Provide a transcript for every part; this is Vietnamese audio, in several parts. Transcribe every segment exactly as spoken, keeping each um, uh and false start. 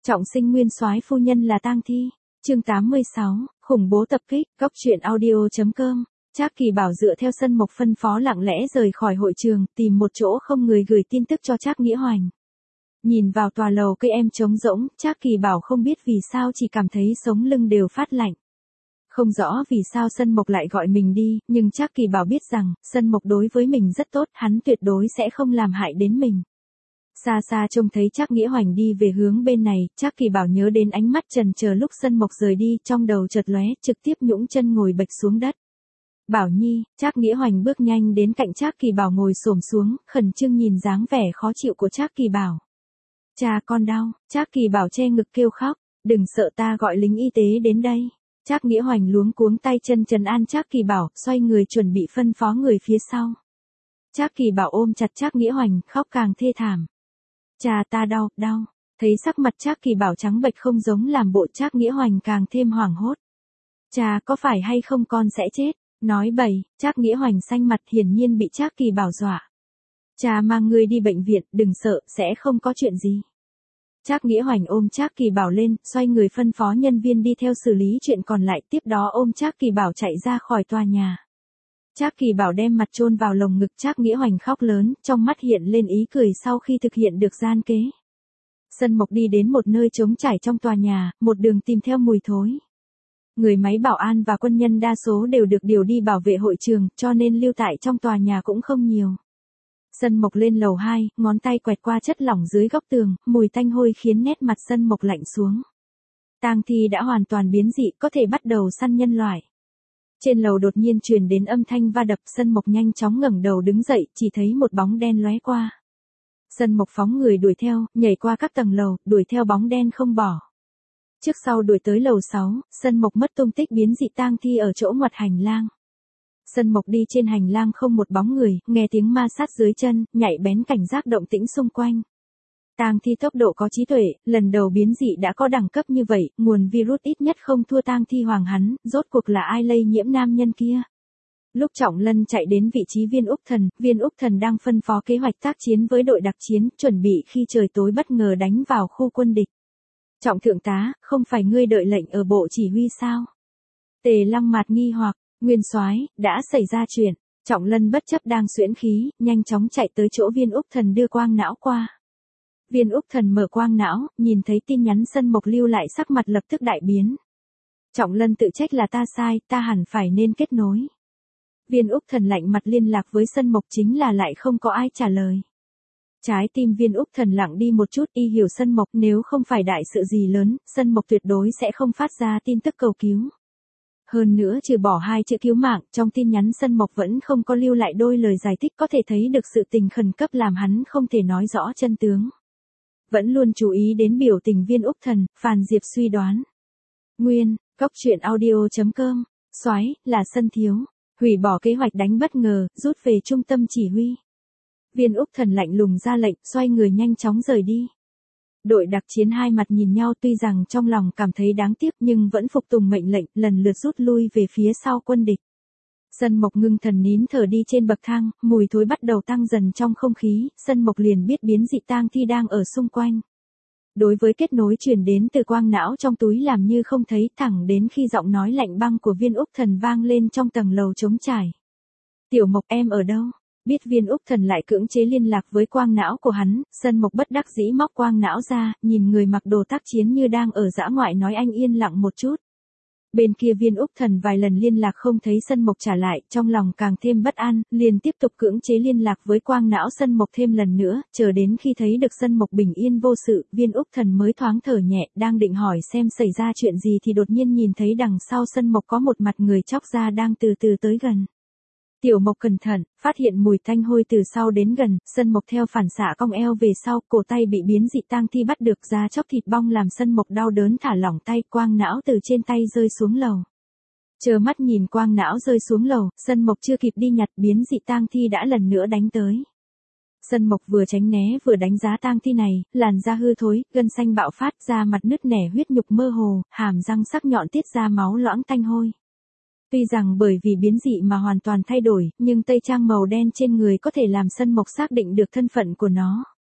Trọng sinh nguyên soái phu nhân là tang thi. Chương tám mươi sáu, khủng bố tập kích. Góc truyện audio chấm com. Trác Kỳ Bảo dựa theo Sân Mộc phân phó lặng lẽ rời khỏi hội trường, tìm một chỗ không người gửi tin tức cho Trác Nghĩa Hoành. Nhìn vào tòa lầu cây em trống rỗng, Trác Kỳ Bảo không biết vì sao chỉ cảm thấy sống lưng đều phát lạnh. Không rõ vì sao Sân Mộc lại gọi mình đi, nhưng Trác Kỳ Bảo biết rằng, Sân Mộc đối với mình rất tốt, hắn tuyệt đối sẽ không làm hại đến mình. Xa xa trông thấy Trác Nghĩa Hoành đi về hướng bên này, Trác Kỳ Bảo nhớ đến ánh mắt chần chờ lúc Sân Mộc rời đi, trong đầu chợt lóe, trực tiếp nhũng chân ngồi bệch xuống đất. Bảo Nhi, Trác Nghĩa Hoành bước nhanh đến cạnh Trác Kỳ Bảo ngồi xổm xuống, khẩn trương nhìn dáng vẻ khó chịu của Trác Kỳ Bảo. Cha con đau, Trác Kỳ Bảo che ngực kêu khóc, đừng sợ ta gọi lính y tế đến đây. Trác Nghĩa Hoành luống cuống tay chân trấn an Trác Kỳ Bảo, xoay người chuẩn bị phân phó người phía sau. Trác Kỳ Bảo ôm chặt Trác Nghĩa Hoành, khóc càng thê thảm. Cha ta đau, đau. Thấy sắc mặt Trác Kỳ Bảo trắng bệch không giống làm bộ, Trác Nghĩa Hoành càng thêm hoảng hốt. Cha có phải hay không con sẽ chết? Nói bậy. Trác Nghĩa Hoành xanh mặt, hiển nhiên bị Trác Kỳ Bảo dọa. Cha mang ngươi đi bệnh viện, đừng sợ, sẽ không có chuyện gì. Trác Nghĩa Hoành ôm Trác Kỳ Bảo lên, xoay người phân phó nhân viên đi theo xử lý chuyện còn lại, tiếp đó ôm Trác Kỳ Bảo chạy ra khỏi tòa nhà. Trác Kỳ Bảo đem mặt chôn vào lồng ngực, Trác Nghĩa Hoành khóc lớn, trong mắt hiện lên ý cười sau khi thực hiện được gian kế. Sân Mộc đi đến một nơi trống trải trong tòa nhà, một đường tìm theo mùi thối. Người máy bảo an và quân nhân đa số đều được điều đi bảo vệ hội trường, cho nên lưu tại trong tòa nhà cũng không nhiều. Sân Mộc lên lầu hai, ngón tay quẹt qua chất lỏng dưới góc tường, mùi tanh hôi khiến nét mặt Sân Mộc lạnh xuống. Tang thi đã hoàn toàn biến dị, có thể bắt đầu săn nhân loại. Trên lầu đột nhiên truyền đến âm thanh va đập, Sân Mộc nhanh chóng ngẩng đầu đứng dậy, chỉ thấy một bóng đen lóe qua. Sân Mộc phóng người đuổi theo, nhảy qua các tầng lầu, đuổi theo bóng đen không bỏ. Trước sau đuổi tới lầu sáu, Sân Mộc mất tung tích, biến dị tang thi ở chỗ ngoặt hành lang. Sân Mộc đi trên hành lang không một bóng người, nghe tiếng ma sát dưới chân, nhạy bén cảnh giác động tĩnh xung quanh. Tang thi tốc độ có trí tuệ, lần đầu biến dị đã có đẳng cấp như vậy, nguồn virus ít nhất không thua tang thi hoàng hắn, rốt cuộc là ai lây nhiễm nam nhân kia. Lúc Trọng Lân chạy đến vị trí Viên Úc Thần, Viên Úc Thần đang phân phó kế hoạch tác chiến với đội đặc chiến, chuẩn bị khi trời tối bất ngờ đánh vào khu quân địch. Trọng thượng tá, không phải ngươi đợi lệnh ở bộ chỉ huy sao? Tề Lăng Mạt nghi hoặc, Nguyên soái, đã xảy ra chuyện. Trọng Lân bất chấp đang xuyễn khí, nhanh chóng chạy tới chỗ Viên Úc Thần đưa quang não qua. Viên Úc Thần mở quang não, nhìn thấy tin nhắn Sân Mộc lưu lại, sắc mặt lập tức đại biến. Trọng Lân tự trách là ta sai, ta hẳn phải nên kết nối. Viên Úc Thần lạnh mặt liên lạc với Sân Mộc, chính là lại không có ai trả lời. Trái tim Viên Úc Thần lặng đi một chút, y hiểu Sân Mộc, nếu không phải đại sự gì lớn, Sân Mộc tuyệt đối sẽ không phát ra tin tức cầu cứu. Hơn nữa trừ bỏ hai chữ cứu mạng, trong tin nhắn Sân Mộc vẫn không có lưu lại đôi lời giải thích, có thể thấy được sự tình khẩn cấp làm hắn không thể nói rõ chân tướng. Vẫn luôn chú ý đến biểu tình Viên Úc Thần, Phàn Diệp suy đoán. Nguyên, góc truyện audio chấm com, soái, là Sân thiếu, hủy bỏ kế hoạch đánh bất ngờ, rút về trung tâm chỉ huy. Viên Úc Thần lạnh lùng ra lệnh, xoay người nhanh chóng rời đi. Đội đặc chiến hai mặt nhìn nhau, tuy rằng trong lòng cảm thấy đáng tiếc nhưng vẫn phục tùng mệnh lệnh, lần lượt rút lui về phía sau quân địch. Sân Mộc ngưng thần nín thở đi trên bậc thang, mùi thối bắt đầu tăng dần trong không khí, Sân Mộc liền biết biến dị tang thi đang ở xung quanh. Đối với kết nối truyền đến từ quang não trong túi làm như không thấy, thẳng đến khi giọng nói lạnh băng của Viên Úc Thần vang lên trong tầng lầu trống trải. Tiểu Mộc em ở đâu? Biết Viên Úc Thần lại cưỡng chế liên lạc với quang não của hắn, Sân Mộc bất đắc dĩ móc quang não ra, nhìn người mặc đồ tác chiến như đang ở dã ngoại nói anh yên lặng một chút. Bên kia Viên Úc Thần vài lần liên lạc không thấy Sân Mộc trả lại, trong lòng càng thêm bất an, liền tiếp tục cưỡng chế liên lạc với quang não Sân Mộc thêm lần nữa, chờ đến khi thấy được Sân Mộc bình yên vô sự, Viên Úc Thần mới thoáng thở nhẹ, đang định hỏi xem xảy ra chuyện gì thì đột nhiên nhìn thấy đằng sau Sân Mộc có một mặt người chóc da đang từ từ tới gần. Tiểu Mộc cẩn thận, phát hiện mùi tanh hôi từ sau đến gần, Sân Mộc theo phản xạ cong eo về sau, cổ tay bị biến dị tang thi bắt được, ra chóc thịt bong làm Sân Mộc đau đớn thả lỏng tay, quang não từ trên tay rơi xuống lầu. Chờ mắt nhìn quang não rơi xuống lầu, Sân Mộc chưa kịp đi nhặt, biến dị tang thi đã lần nữa đánh tới. Sân Mộc vừa tránh né vừa đánh giá tang thi này, làn da hư thối, gân xanh bạo phát, da mặt nứt nẻ, huyết nhục mơ hồ, hàm răng sắc nhọn tiết ra máu loãng tanh hôi. Tuy rằng bởi vì biến dị mà hoàn toàn thay đổi, nhưng tây trang màu đen trên người có thể làm Sân Mộc xác định được thân phận của nó.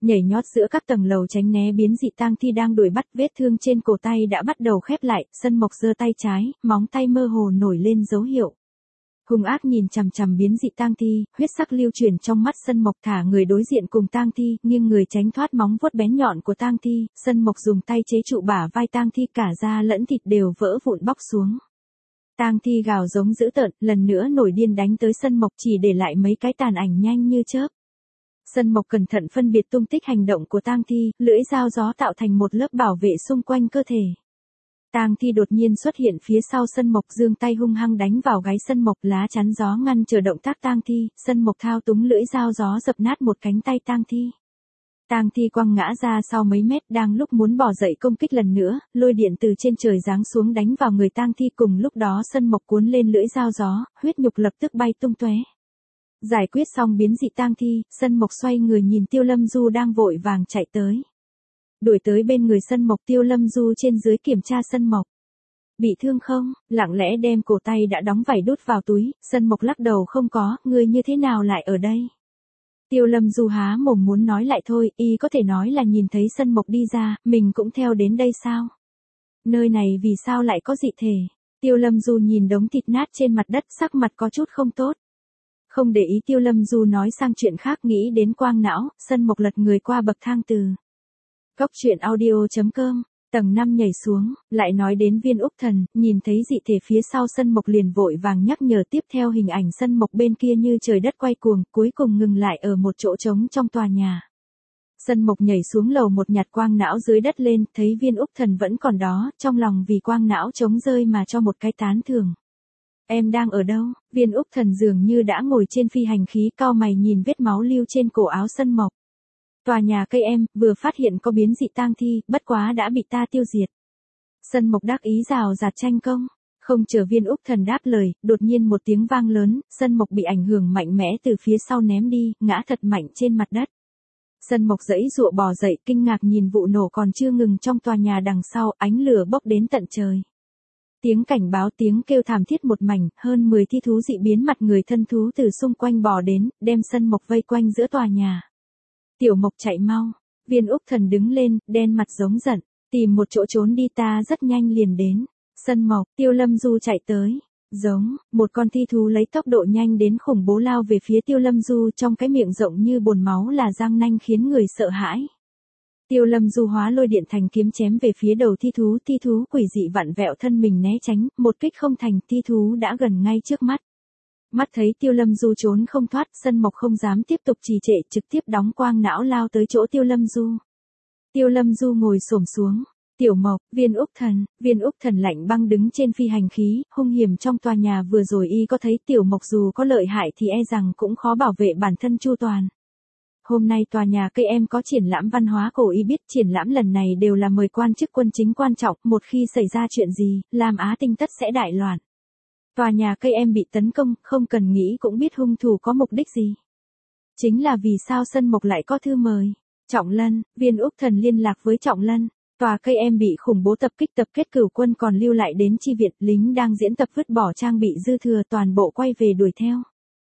Nhảy nhót giữa các tầng lầu tránh né biến dị tang thi đang đuổi bắt, vết thương trên cổ tay đã bắt đầu khép lại, Sân Mộc giơ tay trái, móng tay mơ hồ nổi lên dấu hiệu. Hung ác nhìn chằm chằm biến dị tang thi, huyết sắc lưu chuyển trong mắt Sân Mộc, thả người đối diện cùng tang thi, nghiêng người tránh thoát móng vuốt bén nhọn của tang thi, Sân Mộc dùng tay chế trụ bả vai tang thi, cả da lẫn thịt đều vỡ vụn bóc xuống. Tang thi gào giống dữ tợn, lần nữa nổi điên đánh tới Sân Mộc, chỉ để lại mấy cái tàn ảnh nhanh như chớp. Sân Mộc cẩn thận phân biệt tung tích hành động của tang thi, lưỡi dao gió tạo thành một lớp bảo vệ xung quanh cơ thể. Tang thi đột nhiên xuất hiện phía sau Sân Mộc, giương tay hung hăng đánh vào gáy Sân Mộc, lá chắn gió ngăn trở động tác tang thi, Sân Mộc thao túng lưỡi dao gió dập nát một cánh tay tang thi. Tang thi quăng ngã ra sau mấy mét, đang lúc muốn bỏ dậy công kích lần nữa, lôi điện từ trên trời giáng xuống đánh vào người tang thi, cùng lúc đó Sân Mộc cuốn lên lưỡi dao gió, huyết nhục lập tức bay tung tóe. Giải quyết xong biến dị tang thi, Sân Mộc xoay người nhìn Tiêu Lâm Du đang vội vàng chạy tới. Đuổi tới bên người Sân Mộc, Tiêu Lâm Du trên dưới kiểm tra Sân Mộc. Bị thương không? Lặng lẽ đem cổ tay đã đóng vảy đút vào túi, Sân Mộc lắc đầu không có, ngươi như thế nào lại ở đây? Tiêu Lâm Du há mồm muốn nói lại thôi, y có thể nói là nhìn thấy Sân Mộc đi ra, mình cũng theo đến đây sao? Nơi này vì sao lại có dị thể? Tiêu Lâm Du nhìn đống thịt nát trên mặt đất, sắc mặt có chút không tốt. Không để ý Tiêu Lâm Du nói sang chuyện khác, nghĩ đến quang não, Sân Mộc lật người qua bậc thang từ Cốc truyện audio chấm com, tầng năm nhảy xuống, lại nói đến Viên Úc Thần, nhìn thấy dị thể phía sau Sân Mộc liền vội vàng nhắc nhở, tiếp theo hình ảnh Sân Mộc bên kia như trời đất quay cuồng, cuối cùng ngừng lại ở một chỗ trống trong tòa nhà. Sân Mộc nhảy xuống lầu một, nhặt quang não dưới đất lên, thấy Viên Úc Thần vẫn còn đó, trong lòng vì quang não trống rơi mà cho một cái tán thưởng. Em đang ở đâu? Viên Úc Thần dường như đã ngồi trên phi hành khí, cau mày nhìn vết máu lưu trên cổ áo Sân Mộc. Tòa nhà cây em, vừa phát hiện có biến dị tang thi, bất quá đã bị ta tiêu diệt. Sân Mộc đắc ý rào rạt tranh công. Không chờ Viên Úc Thần đáp lời, đột nhiên một tiếng vang lớn, Sân Mộc bị ảnh hưởng mạnh mẽ từ phía sau ném đi, ngã thật mạnh trên mặt đất. Sân Mộc giãy giụa bò dậy, kinh ngạc nhìn vụ nổ còn chưa ngừng trong tòa nhà đằng sau, ánh lửa bốc đến tận trời. Tiếng cảnh báo, tiếng kêu thảm thiết một mảnh, hơn mười thi thú dị biến mặt người thân thú từ xung quanh bò đến, đem Sân Mộc vây quanh giữa tòa nhà. Tiểu Mộc chạy mau. Viên Úc Thần đứng lên, đen mặt giống giận, tìm một chỗ trốn đi, ta rất nhanh liền đến. Sân Mộc, Tiêu Lâm Du chạy tới. Giống, một con thi thú lấy tốc độ nhanh đến khủng bố lao về phía Tiêu Lâm Du, trong cái miệng rộng như bồn máu là răng nanh khiến người sợ hãi. Tiêu Lâm Du hóa lôi điện thành kiếm chém về phía đầu thi thú, thi thú quỷ dị vặn vẹo thân mình né tránh, một kích không thành, thi thú đã gần ngay trước mắt. Mắt thấy Tiêu Lâm Du trốn không thoát, Sân Mộc không dám tiếp tục trì trệ, trực tiếp đóng quang não lao tới chỗ Tiêu Lâm Du. Tiêu Lâm Du ngồi xổm xuống. Tiểu Mộc, Viên Úc Thần, Viên Úc Thần lạnh băng đứng trên phi hành khí, hung hiểm trong tòa nhà vừa rồi y có thấy Tiểu Mộc dù có lợi hại thì e rằng cũng khó bảo vệ bản thân chu toàn. Hôm nay tòa nhà cây em có triển lãm văn hóa cổ, y biết triển lãm lần này đều là mời quan chức quân chính quan trọng, một khi xảy ra chuyện gì, Lam Á Tinh tất sẽ đại loạn. Tòa nhà cây em bị tấn công, không cần nghĩ cũng biết hung thủ có mục đích gì. Chính là vì sao Sân Mộc lại có thư mời. Trọng Lân, Viên Úc Thần liên lạc với Trọng Lân. Tòa cây em bị khủng bố tập kích, tập kết cửu quân còn lưu lại đến chi viện, lính đang diễn tập vứt bỏ trang bị dư thừa, toàn bộ quay về đuổi theo.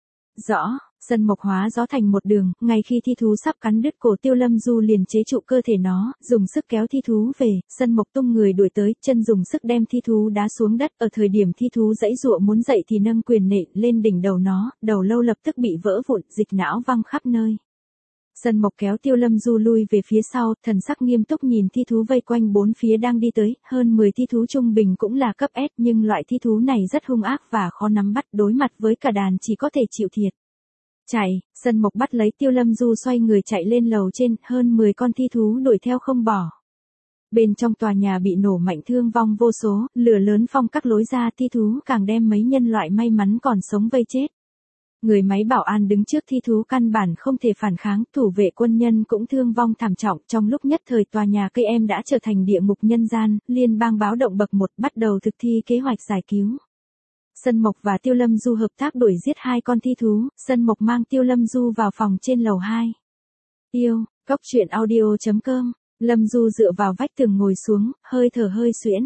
Rõ, Sân Mộc hóa gió thành một đường, ngay khi thi thú sắp cắn đứt cổ Tiêu Lâm Du liền chế trụ cơ thể nó, dùng sức kéo thi thú về, Sân Mộc tung người đuổi tới, chân dùng sức đem thi thú đá xuống đất, ở thời điểm thi thú giãy giụa muốn dậy thì nâng quyền nện lên đỉnh đầu nó, đầu lâu lập tức bị vỡ vụn, dịch não văng khắp nơi. Sân Mộc kéo Tiêu Lâm Du lui về phía sau, thần sắc nghiêm túc nhìn thi thú vây quanh bốn phía đang đi tới, hơn mười thi thú trung bình cũng là cấp S, nhưng loại thi thú này rất hung ác và khó nắm bắt, đối mặt với cả đàn chỉ có thể chịu thiệt. Chạy, Sân Mộc bắt lấy Tiêu Lâm Du xoay người chạy lên lầu trên, hơn mười con thi thú đuổi theo không bỏ. Bên trong tòa nhà bị nổ mạnh, thương vong vô số, lửa lớn phong các lối ra, thi thú càng đem mấy nhân loại may mắn còn sống vây chết. Người máy bảo an đứng trước thi thú căn bản không thể phản kháng, thủ vệ quân nhân cũng thương vong thảm trọng, trong lúc nhất thời tòa nhà cây em đã trở thành địa ngục nhân gian, liên bang báo động bậc một bắt đầu thực thi kế hoạch giải cứu. Sân Mộc và Tiêu Lâm Du hợp tác đuổi giết hai con thi thú, Sân Mộc mang Tiêu Lâm Du vào phòng trên lầu hai. Tiêu, Cốc truyện audio chấm com, Lâm Du dựa vào vách tường ngồi xuống, hơi thở hơi xuyễn.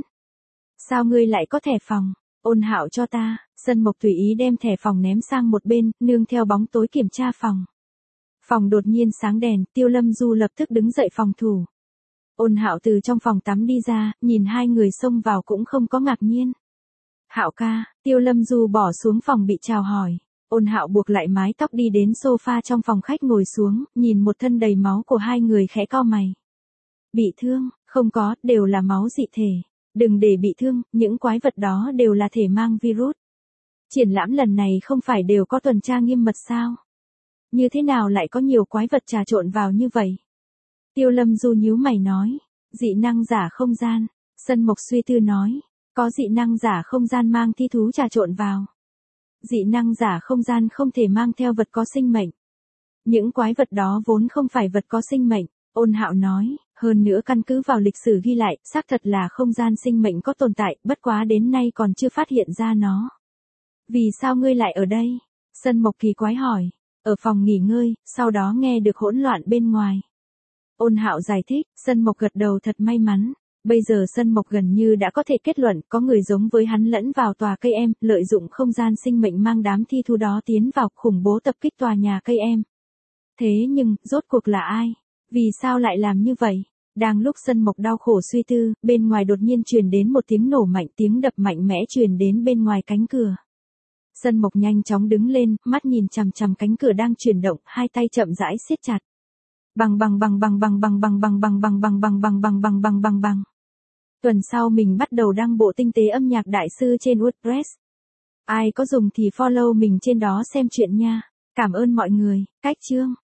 Sao ngươi lại có thẻ phòng? Ôn Hạo cho ta. Sân Mộc tùy ý đem thẻ phòng ném sang một bên, nương theo bóng tối kiểm tra phòng. Phòng đột nhiên sáng đèn, Tiêu Lâm Du lập tức đứng dậy phòng thủ. Ôn Hạo từ trong phòng tắm đi ra, nhìn hai người xông vào cũng không có ngạc nhiên. Hạo ca, Tiêu Lâm Du bỏ xuống phòng bị chào hỏi. Ôn Hạo buộc lại mái tóc đi đến sofa trong phòng khách ngồi xuống, nhìn một thân đầy máu của hai người khẽ cau mày. Bị thương, không có, đều là máu dị thể. Đừng để bị thương, những quái vật đó đều là thể mang virus. Triển lãm lần này không phải đều có tuần tra nghiêm mật sao? Như thế nào lại có nhiều quái vật trà trộn vào như vậy? Tiêu Lâm Du nhíu mày nói. Dị năng giả không gian. Sân Mộc suy tư nói. Có dị năng giả không gian mang thi thú trà trộn vào. Dị năng giả không gian không thể mang theo vật có sinh mệnh. Những quái vật đó vốn không phải vật có sinh mệnh, Ôn Hạo nói, hơn nữa căn cứ vào lịch sử ghi lại, xác thật là không gian sinh mệnh có tồn tại, bất quá đến nay còn chưa phát hiện ra nó. Vì sao ngươi lại ở đây? Sân Mộc kỳ quái hỏi, ở phòng nghỉ ngơi, sau đó nghe được hỗn loạn bên ngoài. Ôn Hạo giải thích, Sân Mộc gật đầu thật may mắn. Bây giờ Sân Mộc gần như đã có thể kết luận có người giống với hắn lẫn vào tòa cây em, lợi dụng không gian sinh mệnh mang đám thi thú đó tiến vào khủng bố tập kích tòa nhà cây em. Thế nhưng, rốt cuộc là ai? Vì sao lại làm như vậy? Đang lúc Sân Mộc đau khổ suy tư, bên ngoài đột nhiên truyền đến một tiếng nổ mạnh, tiếng đập mạnh mẽ truyền đến bên ngoài cánh cửa. Sân Mộc nhanh chóng đứng lên, mắt nhìn chằm chằm cánh cửa đang chuyển động, hai tay chậm rãi siết chặt. Bằng bằng bằng bằng bằng bằng bằng bằng bằng bằng bằng bằng bằng bằng bằng bằng bằng bằng. Tuần sau mình bắt đầu đăng bộ tinh tế âm nhạc đại sư trên WordPress. Ai có dùng thì follow mình trên đó xem chuyện nha. Cảm ơn mọi người. Cách chương